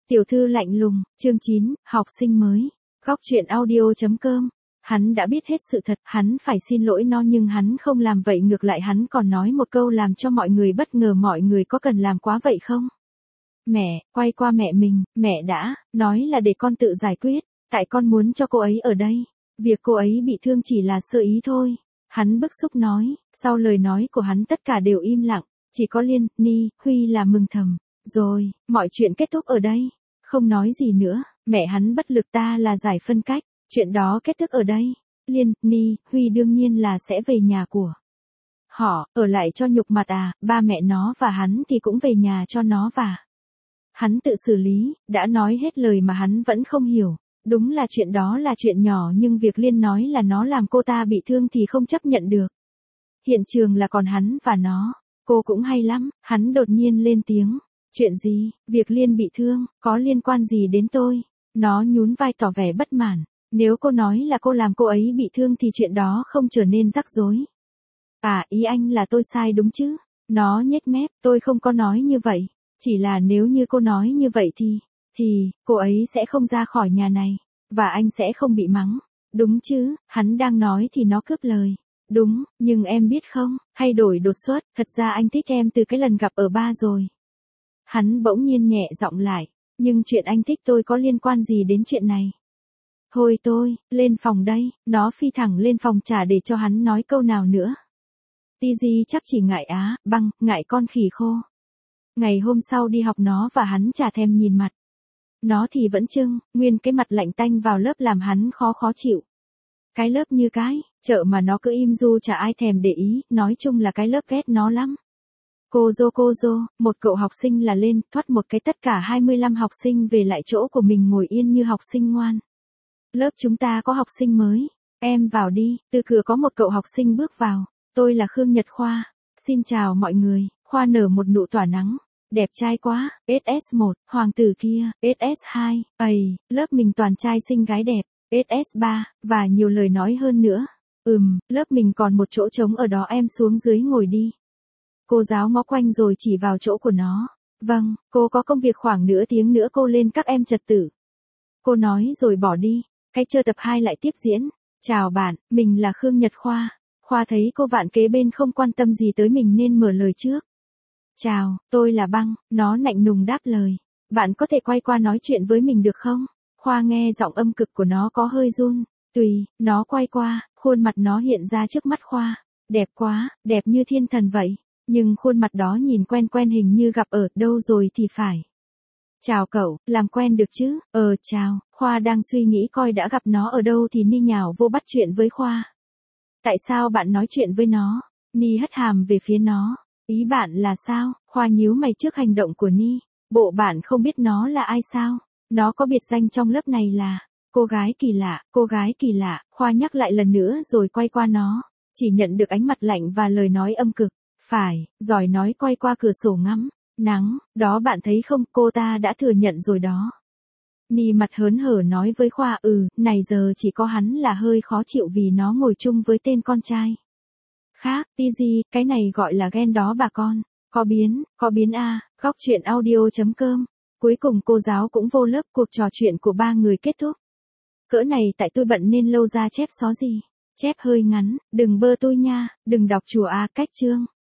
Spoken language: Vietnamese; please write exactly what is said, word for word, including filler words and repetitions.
Tiểu thư lạnh lùng, chương chín, học sinh mới. Góc truyện audio chấm com. Hắn đã biết hết sự thật, hắn phải xin lỗi nó nhưng hắn không làm vậy, ngược lại hắn còn nói một câu làm cho mọi người bất ngờ. Mọi người có cần làm quá vậy không? Mẹ, quay qua mẹ mình, mẹ đã nói là để con tự giải quyết, tại con muốn cho cô ấy ở đây. Việc cô ấy bị thương chỉ là sơ ý thôi. Hắn bức xúc nói, sau lời nói của hắn tất cả đều im lặng, chỉ có Liên, Ni, Huy là mừng thầm. Rồi, mọi chuyện kết thúc ở đây. Không nói gì nữa, mẹ hắn bất lực, ta là giải phân cách, chuyện đó kết thúc ở đây. Liên, Ni, Huy đương nhiên là sẽ về nhà của họ, ở lại cho nhục mặt à, ba mẹ nó và hắn thì cũng về nhà cho nó và hắn tự xử lý. Đã nói hết lời mà hắn vẫn không hiểu. Đúng là chuyện đó là chuyện nhỏ nhưng việc Liên nói là nó làm cô ta bị thương thì không chấp nhận được. Hiện trường là còn hắn và nó, cô cũng hay lắm. Hắn đột nhiên lên tiếng. Chuyện gì, việc Liên bị thương, có liên quan gì đến tôi? Nó nhún vai tỏ vẻ bất mãn. Nếu cô nói là cô làm cô ấy bị thương thì chuyện đó không trở nên rắc rối. À, ý anh là tôi sai đúng chứ? Nó nhếch mép, tôi không có nói như vậy. Chỉ là nếu như cô nói như vậy thì, thì, cô ấy sẽ không ra khỏi nhà này. Và anh sẽ không bị mắng. Đúng chứ, hắn đang nói thì nó cướp lời. Đúng, nhưng em biết không, thay đổi đột xuất, thật ra anh thích em từ cái lần gặp ở bar rồi. Hắn bỗng nhiên nhẹ giọng lại, nhưng chuyện anh thích tôi có liên quan gì đến chuyện này? Thôi tôi, lên phòng đây, nó phi thẳng lên phòng trả để cho hắn nói câu nào nữa. Tizi chắc chỉ ngại á, băng, ngại con khỉ khô. Ngày hôm sau đi học nó và hắn chả thèm nhìn mặt. Nó thì vẫn trưng, nguyên cái mặt lạnh tanh vào lớp làm hắn khó khó chịu. Cái lớp như cái, chợ mà nó cứ im du chả ai thèm để ý, nói chung là cái lớp ghét nó lắm. Cô dô cô dô, một cậu học sinh là lên, thoát một cái tất cả hai mươi lăm học sinh về lại chỗ của mình ngồi yên như học sinh ngoan. Lớp chúng ta có học sinh mới, em vào đi, từ cửa có một cậu học sinh bước vào, tôi là Khương Nhật Khoa, xin chào mọi người. Khoa nở một nụ tỏa nắng, đẹp trai quá, ét ét một, hoàng tử kia, ét ét hai, ầy, lớp mình toàn trai xinh gái đẹp, ét ét ba, và nhiều lời nói hơn nữa. Ừm, lớp mình còn một chỗ trống ở đó, em xuống dưới ngồi đi. Cô giáo ngó quanh rồi chỉ vào chỗ của nó. Vâng, cô có công việc khoảng nửa tiếng nữa cô lên các em trật tự. Cô nói rồi bỏ đi. Cái chơi tập hai lại tiếp diễn. Chào bạn, mình là Khương Nhật Khoa. Khoa thấy cô bạn kế bên không quan tâm gì tới mình nên mở lời trước. Chào, tôi là Băng, nó lạnh lùng đáp lời. Bạn có thể quay qua nói chuyện với mình được không? Khoa nghe giọng âm cực của nó có hơi run. Tùy, nó quay qua, khuôn mặt nó hiện ra trước mắt Khoa. Đẹp quá, đẹp như thiên thần vậy. Nhưng khuôn mặt đó nhìn quen quen, hình như gặp ở đâu rồi thì phải. Chào cậu, làm quen được chứ? Ờ chào, Khoa đang suy nghĩ coi đã gặp nó ở đâu thì Ni nhào vô bắt chuyện với Khoa. Tại sao bạn nói chuyện với nó? Ni hất hàm về phía nó. Ý bạn là sao? Khoa nhíu mày trước hành động của Ni. Bộ bạn không biết nó là ai sao? Nó có biệt danh trong lớp này là cô gái kỳ lạ, cô gái kỳ lạ. Khoa nhắc lại lần nữa rồi quay qua nó. Chỉ nhận được ánh mặt lạnh và lời nói âm cực. Phải, giỏi nói, quay qua cửa sổ ngắm nắng, đó bạn thấy không, cô ta đã thừa nhận rồi đó. Ni mặt hớn hở nói với Khoa, ừ, này giờ chỉ có hắn là hơi khó chịu vì nó ngồi chung với tên con trai khác. Tizi, cái này gọi là ghen đó bà con. Có biến, có biến a. À. Góc truyện audio chấm com. Cuối cùng cô giáo cũng vô lớp, cuộc trò chuyện của ba người kết thúc. Cỡ này tại tôi bận nên lâu ra chép xó gì. Chép hơi ngắn, đừng bơ tôi nha, đừng đọc chùa a. Cách chương.